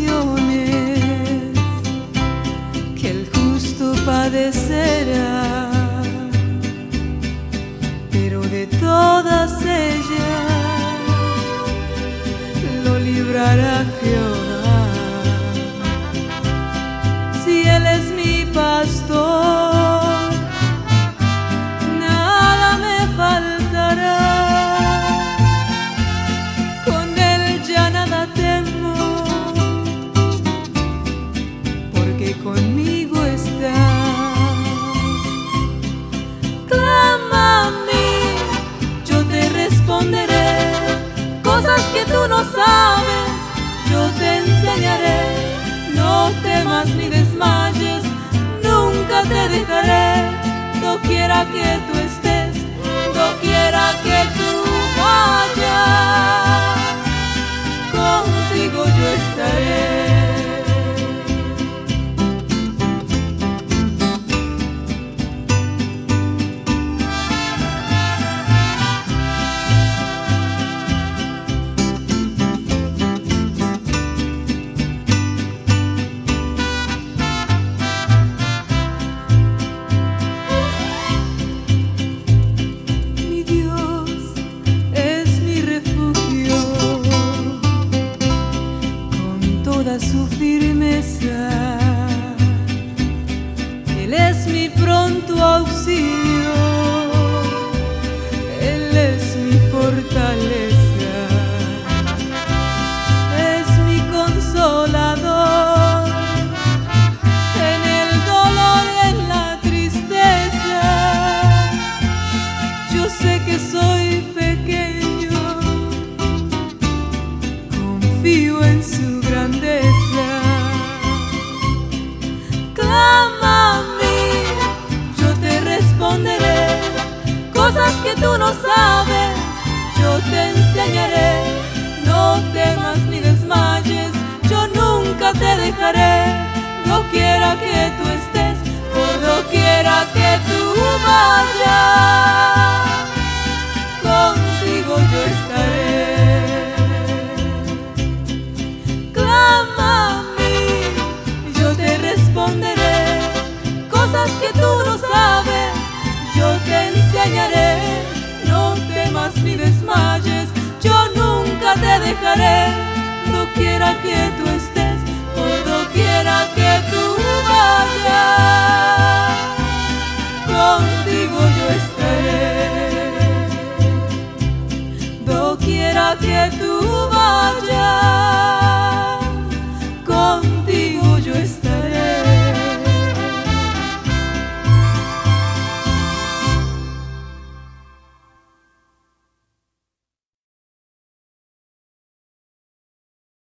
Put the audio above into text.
aflicciones que el justo padecerá, pero de todas ellas lo librará Jehová. Si Él es mi pastor, nada me faltará. Con Él ya nada temo, porque conmigo está. Clama a mí, yo te responderé. Cosas que tú no sabes, yo te enseñaré. No temas ni desmayes, nunca te dejaré. Doquiera que tú estés, doquiera que tú vayas, contigo yo estaré. Su firmeza, Él es mi pronto auxilio, Él es mi fortaleza, es mi consolador en el dolor y en la tristeza. Yo sé que soy pequeño, confío en su grandeza. Clama a mí, yo te responderé. Cosas que tú no sabes, yo te enseñaré. No temas ni desmayes, yo nunca te dejaré. Doquiera que tú estés, por doquiera que tú vayas, contigo yo estaré. Cosas que tú no sabes, yo te enseñaré. No temas ni desmayes, yo nunca te dejaré. Doquiera que tú estés, por doquiera que tú vayas, contigo yo estaré. Doquiera que tú vayas,